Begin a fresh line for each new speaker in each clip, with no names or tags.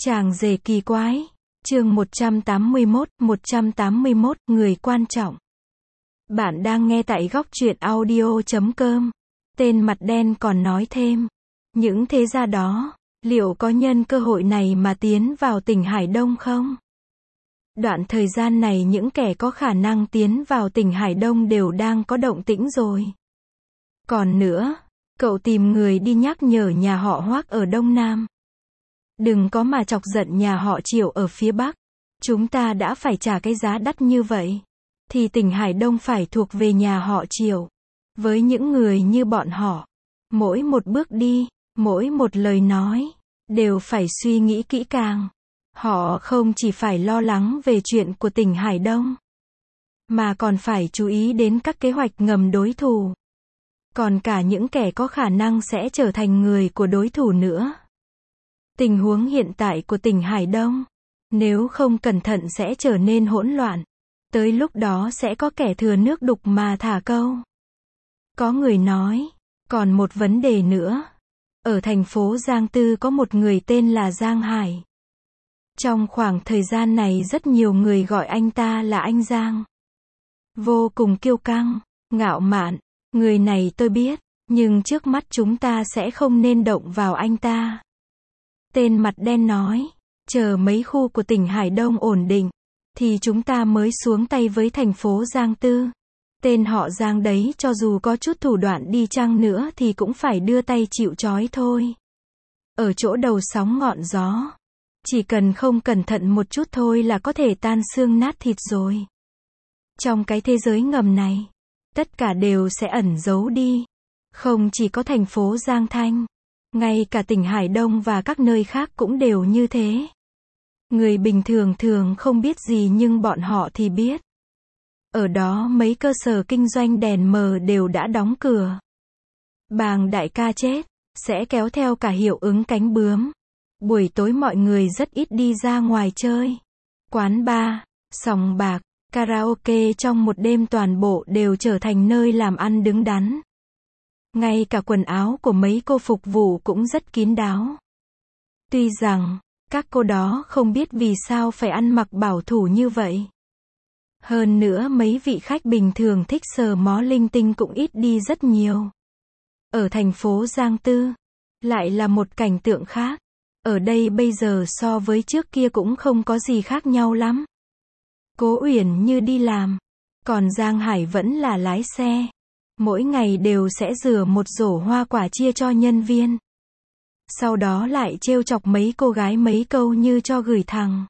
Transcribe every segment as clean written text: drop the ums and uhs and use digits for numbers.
Chàng rể kỳ quái. Chương 181, người quan trọng. Bạn đang nghe tại góc truyện audio.com. Tên mặt đen còn nói thêm. Những thế gia đó, liệu có nhân cơ hội này mà tiến vào tỉnh Hải Đông không? Đoạn thời gian này những kẻ có khả năng tiến vào tỉnh Hải Đông đều đang có động tĩnh rồi. Còn nữa, cậu tìm người đi nhắc nhở nhà họ Hoác ở Đông Nam. Đừng có mà chọc giận nhà họ Triệu ở phía Bắc. Chúng ta đã phải trả cái giá đắt như vậy. Thì tỉnh Hải Đông phải thuộc về nhà họ Triệu. Với những người như bọn họ, mỗi một bước đi, mỗi một lời nói, đều phải suy nghĩ kỹ càng. Họ không chỉ phải lo lắng về chuyện của tỉnh Hải Đông, mà còn phải chú ý đến các kế hoạch ngầm đối thủ. Còn cả những kẻ có khả năng sẽ trở thành người của đối thủ nữa. Tình huống hiện tại của tỉnh Hải Đông, nếu không cẩn thận sẽ trở nên hỗn loạn. Tới lúc đó sẽ có kẻ thừa nước đục mà thả câu. Có người nói, còn một vấn đề nữa. Ở thành phố Giang Tư có một người tên là Giang Hải. Trong khoảng thời gian này rất nhiều người gọi anh ta là anh Giang. Vô cùng kiêu căng, ngạo mạn. Người này tôi biết, nhưng trước mắt chúng ta sẽ không nên động vào anh ta. Tên mặt đen nói, chờ mấy khu của tỉnh Hải Đông ổn định, thì chúng ta mới xuống tay với thành phố Giang Tư. Tên họ Giang đấy cho dù có chút thủ đoạn đi chăng nữa thì cũng phải đưa tay chịu trói thôi. Ở chỗ đầu sóng ngọn gió, chỉ cần không cẩn thận một chút thôi là có thể tan xương nát thịt rồi. Trong cái thế giới ngầm này, tất cả đều sẽ ẩn giấu đi. Không chỉ có thành phố Giang Thanh, ngay cả tỉnh Hải Đông và các nơi khác cũng đều như thế. Người bình thường thường không biết gì nhưng bọn họ thì biết. Ở đó mấy cơ sở kinh doanh đèn mờ đều đã đóng cửa. Bàng đại ca chết, sẽ kéo theo cả hiệu ứng cánh bướm. Buổi tối mọi người rất ít đi ra ngoài chơi. Quán bar, sòng bạc, karaoke trong một đêm toàn bộ đều trở thành nơi làm ăn đứng đắn. Ngay cả quần áo của mấy cô phục vụ cũng rất kín đáo. Tuy rằng, các cô đó không biết vì sao phải ăn mặc bảo thủ như vậy. Hơn nữa mấy vị khách bình thường thích sờ mó linh tinh cũng ít đi rất nhiều. Ở thành phố Giang Tư, lại là một cảnh tượng khác. Ở đây bây giờ so với trước kia cũng không có gì khác nhau lắm. Cố Uyển Như đi làm, còn Giang Hải vẫn là lái xe. Mỗi ngày đều sẽ rửa một rổ hoa quả chia cho nhân viên. Sau đó lại trêu chọc mấy cô gái mấy câu như cho gửi thằng.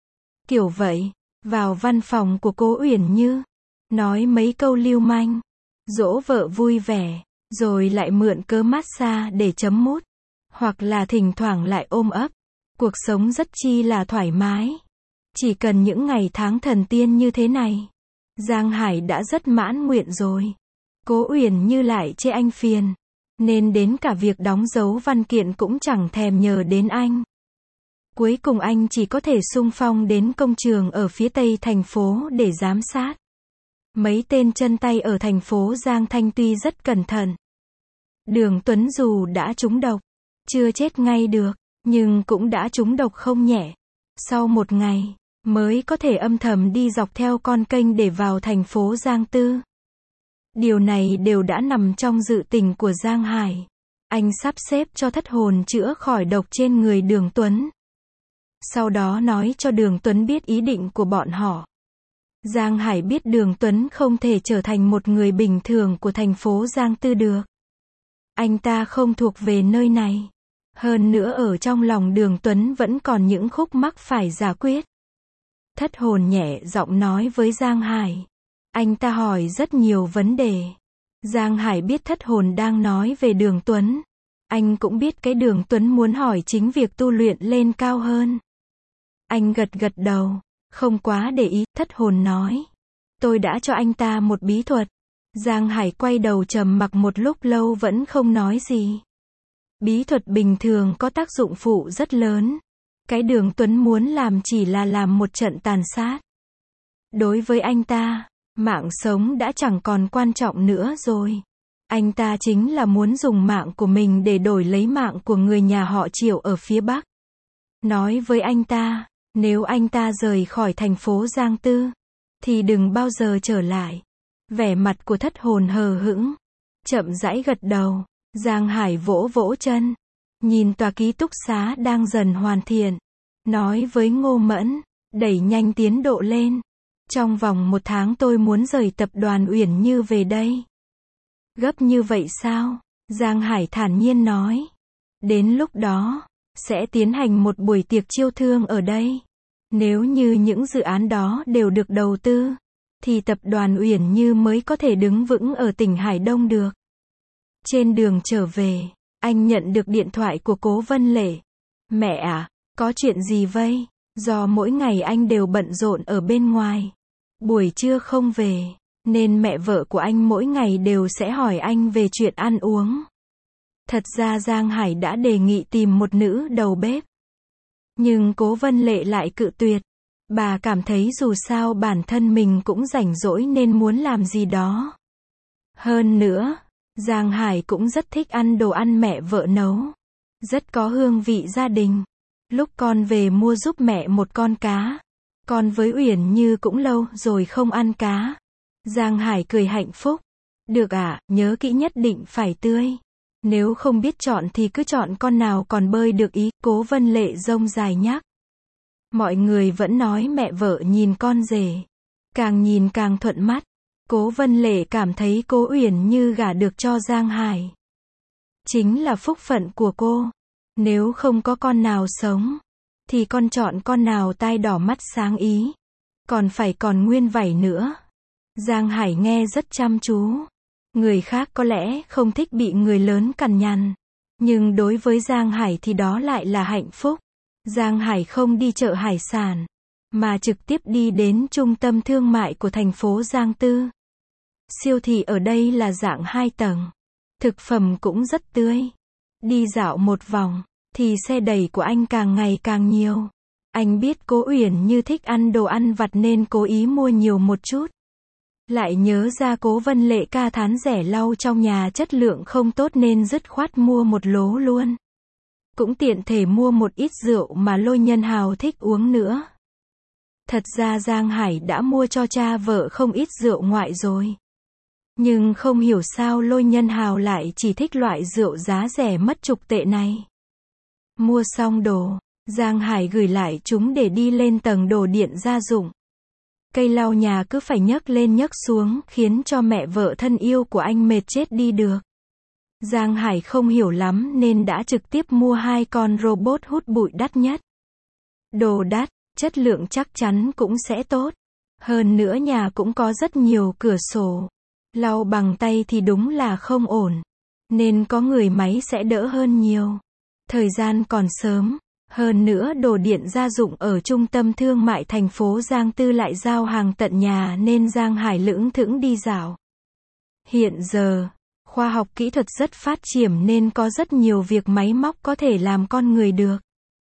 Kiểu vậy, vào văn phòng của Cố Uyển Như, nói mấy câu lưu manh, dỗ vợ vui vẻ, rồi lại mượn cớ massage để chấm mút, hoặc là thỉnh thoảng lại ôm ấp. Cuộc sống rất chi là thoải mái. Chỉ cần những ngày tháng thần tiên như thế này, Giang Hải đã rất mãn nguyện rồi. Cố Uyển Như lại chê anh phiền, nên đến cả việc đóng dấu văn kiện cũng chẳng thèm nhờ đến anh. Cuối cùng anh chỉ có thể xung phong đến công trường ở phía tây thành phố để giám sát. Mấy tên chân tay ở thành phố Giang Thanh tuy rất cẩn thận. Đường Tuấn dù đã trúng độc, chưa chết ngay được, nhưng cũng đã trúng độc không nhẹ. Sau một ngày, mới có thể âm thầm đi dọc theo con kênh để vào thành phố Giang Tư. Điều này đều đã nằm trong dự tính của Giang Hải. Anh sắp xếp cho thất hồn chữa khỏi độc trên người Đường Tuấn. Sau đó nói cho Đường Tuấn biết ý định của bọn họ. Giang Hải biết Đường Tuấn không thể trở thành một người bình thường của thành phố Giang Tư được. Anh ta không thuộc về nơi này. Hơn nữa ở trong lòng Đường Tuấn vẫn còn những khúc mắc phải giải quyết. Thất hồn nhẹ giọng nói với Giang Hải. Anh ta hỏi rất nhiều vấn đề. Giang Hải biết thất hồn đang nói về Đường Tuấn. Anh cũng biết cái Đường Tuấn muốn hỏi chính việc tu luyện lên cao hơn. Anh gật gật đầu, không quá để ý. Thất hồn nói, tôi đã cho anh ta một bí thuật. Giang Hải quay đầu trầm mặc một lúc lâu vẫn không nói gì. Bí thuật bình thường có tác dụng phụ rất lớn. Cái Đường Tuấn muốn làm chỉ là làm một trận tàn sát. Đối với anh ta, mạng sống đã chẳng còn quan trọng nữa rồi. Anh ta chính là muốn dùng mạng của mình để đổi lấy mạng của người nhà họ Triệu ở phía Bắc. nói với anh ta, nếu anh ta rời khỏi thành phố Giang Tư, thì đừng bao giờ trở lại. Vẻ mặt của thất hồn hờ hững, chậm rãi gật đầu. Giang Hải vỗ vỗ chân, nhìn tòa ký túc xá đang dần hoàn thiện, nói với Ngô Mẫn, đẩy nhanh tiến độ lên. Trong vòng 1 tháng tôi muốn rời tập đoàn Uyển Như về đây. Gấp như vậy sao? Giang Hải thản nhiên nói. Đến lúc đó, sẽ tiến hành một buổi tiệc chiêu thương ở đây. Nếu như những dự án đó đều được đầu tư, thì tập đoàn Uyển Như mới có thể đứng vững ở tỉnh Hải Đông được. Trên đường trở về, anh nhận được điện thoại của Cố Vân Lệ. Mẹ à, có chuyện gì vậy? Do mỗi ngày anh đều bận rộn ở bên ngoài, buổi trưa không về, nên mẹ vợ của anh mỗi ngày đều sẽ hỏi anh về chuyện ăn uống. Thật ra Giang Hải đã đề nghị tìm một nữ đầu bếp, nhưng Cố Vân Lệ lại cự tuyệt. Bà cảm thấy dù sao bản thân mình cũng rảnh rỗi nên muốn làm gì đó. Hơn nữa, Giang Hải cũng rất thích ăn đồ ăn mẹ vợ nấu, rất có hương vị gia đình. Lúc con về mua giúp mẹ một con cá. Con với Uyển Như cũng lâu rồi không ăn cá. Giang Hải cười hạnh phúc. Được ạ, nhớ kỹ nhất định phải tươi. Nếu không biết chọn thì cứ chọn con nào còn bơi được ý, Cố Vân Lệ rông dài nhắc. Mọi người vẫn nói mẹ vợ nhìn con rể, càng nhìn càng thuận mắt. Cố Vân Lệ cảm thấy Cố Uyển Như gả được cho Giang Hải chính là phúc phận của cô. Nếu không có con nào sống, thì con chọn con nào tai đỏ mắt sáng ý. Còn phải còn nguyên vảy nữa. Giang Hải nghe rất chăm chú. Người khác có lẽ không thích bị người lớn cằn nhằn, nhưng đối với Giang Hải thì đó lại là hạnh phúc. Giang Hải không đi chợ hải sản, mà trực tiếp đi đến trung tâm thương mại của thành phố Giang Tư. Siêu thị ở đây là dạng 2 tầng. Thực phẩm cũng rất tươi. Đi dạo một vòng, thì xe đẩy của anh càng ngày càng nhiều. Anh biết Cố Uyển Như thích ăn đồ ăn vặt nên cố ý mua nhiều một chút. Lại nhớ ra Cố Vân Lệ ca thán rẻ lau trong nhà chất lượng không tốt nên dứt khoát mua một lố luôn. Cũng tiện thể mua một ít rượu mà Lôi Nhân Hào thích uống nữa. Thật ra Giang Hải đã mua cho cha vợ không ít rượu ngoại rồi. Nhưng không hiểu sao Lôi Nhân Hào lại chỉ thích loại rượu giá rẻ mất chục tệ này. Mua xong đồ, Giang Hải gửi lại chúng để đi lên tầng đồ điện gia dụng. Cây lau nhà cứ phải nhấc lên nhấc xuống, khiến cho mẹ vợ thân yêu của anh mệt chết đi được. Giang Hải không hiểu lắm nên đã trực tiếp mua 2 con robot hút bụi đắt nhất. Đồ đắt, chất lượng chắc chắn cũng sẽ tốt. Hơn nữa nhà cũng có rất nhiều cửa sổ. Lau bằng tay thì đúng là không ổn. Nên có người máy sẽ đỡ hơn nhiều. Thời gian còn sớm. Hơn nữa đồ điện gia dụng ở trung tâm thương mại thành phố Giang Tư lại giao hàng tận nhà nên Giang Hải lững thững đi dạo. Hiện giờ, khoa học kỹ thuật rất phát triển nên có rất nhiều việc máy móc có thể làm con người được.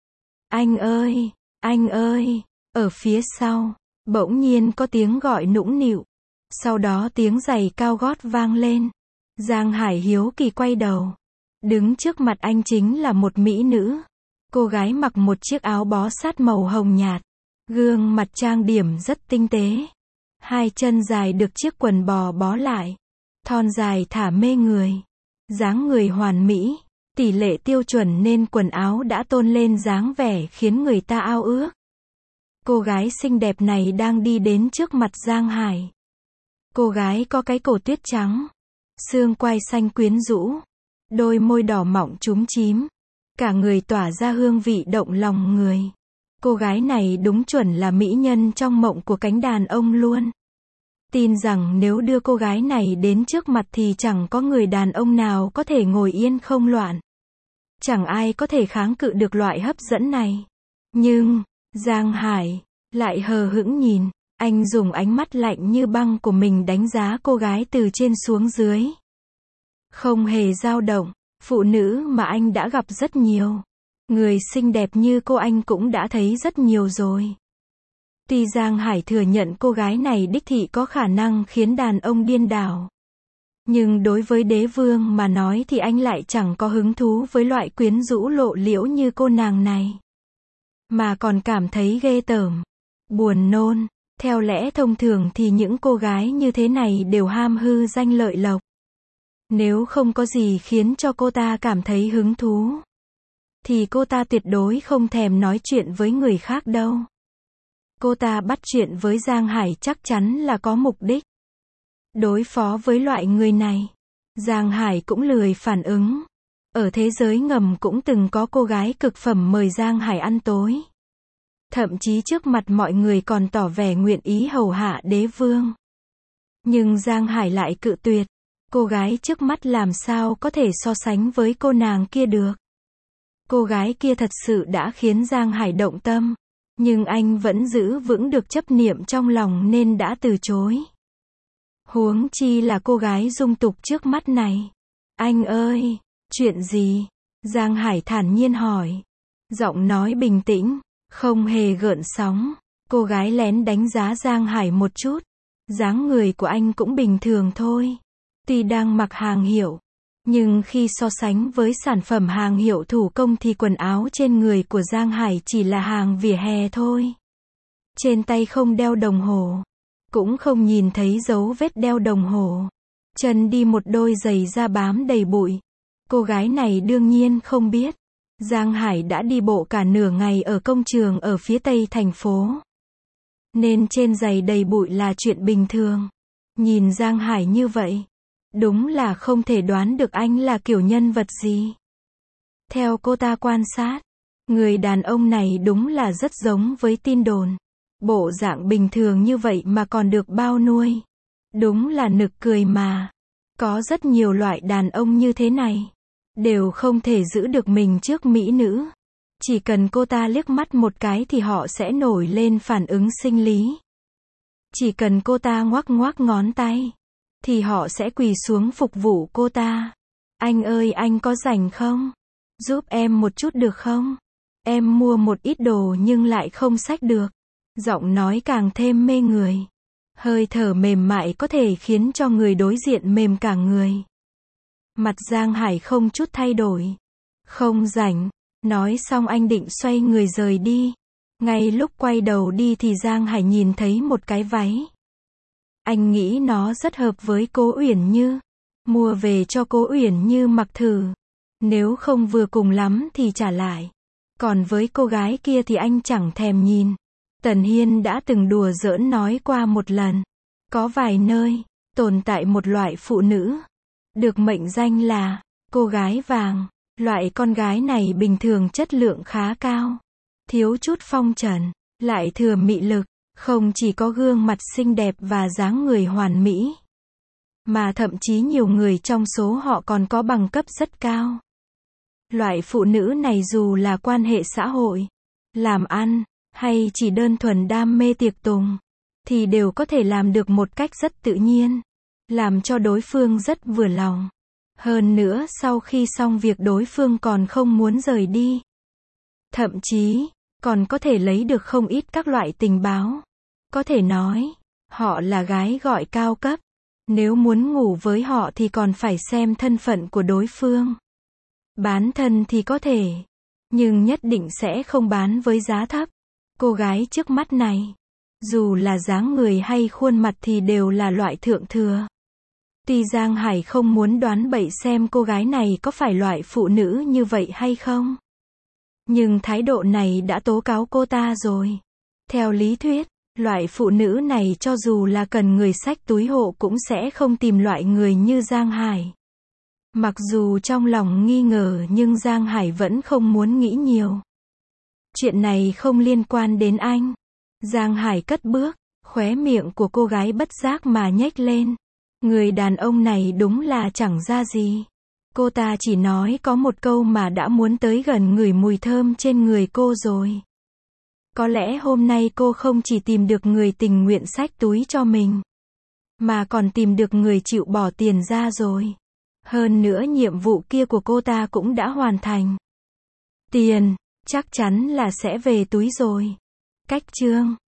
Anh ơi, ở phía sau, bỗng nhiên có tiếng gọi nũng nịu. Sau đó tiếng giày cao gót vang lên. Giang Hải hiếu kỳ quay đầu. Đứng trước mặt anh chính là một mỹ nữ. Cô gái mặc một chiếc áo bó sát màu hồng nhạt. Gương mặt trang điểm rất tinh tế. 2 chân dài được chiếc quần bò bó lại. Thon dài thả mê người. Dáng người hoàn mỹ. Tỷ lệ tiêu chuẩn nên quần áo đã tôn lên dáng vẻ khiến người ta ao ước. Cô gái xinh đẹp này đang đi đến trước mặt Giang Hải. Cô gái có cái cổ tuyết trắng. Xương quai xanh quyến rũ. Đôi môi đỏ mọng chúm chím. Cả người tỏa ra hương vị động lòng người. Cô gái này đúng chuẩn là mỹ nhân trong mộng của cánh đàn ông luôn. Tin rằng nếu đưa cô gái này đến trước mặt thì chẳng có người đàn ông nào có thể ngồi yên không loạn. Chẳng ai có thể kháng cự được loại hấp dẫn này. Nhưng, Giang Hải lại hờ hững nhìn. Anh dùng ánh mắt lạnh như băng của mình đánh giá cô gái từ trên xuống dưới. Không hề dao động. Phụ nữ mà anh đã gặp rất nhiều. Người xinh đẹp như cô anh cũng đã thấy rất nhiều rồi. Tuy Giang Hải thừa nhận cô gái này đích thị có khả năng khiến đàn ông điên đảo. Nhưng đối với đế vương mà nói thì anh lại chẳng có hứng thú với loại quyến rũ lộ liễu như cô nàng này. mà còn cảm thấy ghê tởm, buồn nôn. Theo lẽ thông thường thì những cô gái như thế này đều ham hư danh lợi lộc. Nếu không có gì khiến cho cô ta cảm thấy hứng thú, thì cô ta tuyệt đối không thèm nói chuyện với người khác đâu. Cô ta bắt chuyện với Giang Hải chắc chắn là có mục đích. Đối phó với loại người này, Giang Hải cũng lười phản ứng. Ở thế giới ngầm cũng từng có cô gái cực phẩm mời Giang Hải ăn tối. Thậm chí trước mặt mọi người còn tỏ vẻ nguyện ý hầu hạ đế vương. Nhưng Giang Hải lại cự tuyệt. Cô gái trước mắt làm sao có thể so sánh với cô nàng kia được. Cô gái kia thật sự đã khiến Giang Hải động tâm. Nhưng anh vẫn giữ vững được chấp niệm trong lòng nên đã từ chối. Huống chi là cô gái dung tục trước mắt này. Anh ơi, chuyện gì? Giang Hải thản nhiên hỏi. Giọng nói bình tĩnh, không hề gợn sóng. Cô gái lén đánh giá Giang Hải một chút. Dáng người của anh cũng bình thường thôi. Tuy đang mặc hàng hiệu, nhưng khi so sánh với sản phẩm hàng hiệu thủ công thì quần áo trên người của Giang Hải chỉ là hàng vỉa hè thôi. Trên tay không đeo đồng hồ, cũng không nhìn thấy dấu vết đeo đồng hồ. Chân đi một đôi giày da bám đầy bụi. Cô gái này đương nhiên không biết. Giang Hải đã đi bộ cả nửa ngày ở công trường ở phía tây thành phố. Nên trên giày đầy bụi là chuyện bình thường. Nhìn Giang Hải như vậy, đúng là không thể đoán được anh là kiểu nhân vật gì. Theo cô ta quan sát, người đàn ông này đúng là rất giống với tin đồn. Bộ dạng bình thường như vậy mà còn được bao nuôi. Đúng là nực cười mà. Có rất nhiều loại đàn ông như thế này. Đều không thể giữ được mình trước mỹ nữ. Chỉ cần cô ta liếc mắt một cái thì họ sẽ nổi lên phản ứng sinh lý. Chỉ cần cô ta ngoắc ngoắc ngón tay, thì họ sẽ quỳ xuống phục vụ cô ta. Anh ơi, anh có rảnh không? Giúp em một chút được không? Em mua một ít đồ nhưng lại không xách được. Giọng nói càng thêm mê người. Hơi thở mềm mại có thể khiến cho người đối diện mềm cả người. Mặt Giang Hải không chút thay đổi. Không rảnh. Nói xong anh định xoay người rời đi. Ngay lúc quay đầu đi thì Giang Hải nhìn thấy một cái váy. Anh nghĩ nó rất hợp với cô Uyển Như. Mua về cho cô Uyển Như mặc thử. Nếu không vừa cùng lắm thì trả lại. Còn với cô gái kia thì anh chẳng thèm nhìn. Tần Hiên đã từng đùa giỡn nói qua một lần. Có vài nơi, tồn tại một loại phụ nữ. Được mệnh danh là cô gái vàng. Loại con gái này bình thường chất lượng khá cao. Thiếu chút phong trần, lại thừa mị lực. Không chỉ có gương mặt xinh đẹp và dáng người hoàn mỹ, mà thậm chí nhiều người trong số họ còn có bằng cấp rất cao. Loại phụ nữ này dù là quan hệ xã hội, làm ăn, hay chỉ đơn thuần đam mê tiệc tùng, thì đều có thể làm được một cách rất tự nhiên, làm cho đối phương rất vừa lòng. Hơn nữa sau khi xong việc đối phương còn không muốn rời đi. Thậm chí, còn có thể lấy được không ít các loại tình báo. Có thể nói, họ là gái gọi cao cấp. Nếu muốn ngủ với họ thì còn phải xem thân phận của đối phương. Bán thân thì có thể, nhưng nhất định sẽ không bán với giá thấp. Cô gái trước mắt này, dù là dáng người hay khuôn mặt thì đều là loại thượng thừa. Tuy Giang Hải không muốn đoán bậy xem cô gái này có phải loại phụ nữ như vậy hay không, nhưng thái độ này đã tố cáo cô ta rồi. Theo lý thuyết, loại phụ nữ này cho dù là cần người xách túi hộ cũng sẽ không tìm loại người như Giang Hải. Mặc dù trong lòng nghi ngờ nhưng Giang Hải vẫn không muốn nghĩ nhiều. Chuyện này không liên quan đến anh. Giang Hải cất bước, khóe miệng của cô gái bất giác mà nhếch lên. Người đàn ông này đúng là chẳng ra gì. Cô ta chỉ nói có một câu mà đã muốn tới gần ngửi mùi thơm trên người cô rồi. Có lẽ hôm nay cô không chỉ tìm được người tình nguyện xách túi cho mình, mà còn tìm được người chịu bỏ tiền ra rồi. Hơn nữa nhiệm vụ kia của cô ta cũng đã hoàn thành. Tiền, chắc chắn là sẽ về túi rồi. Cách chương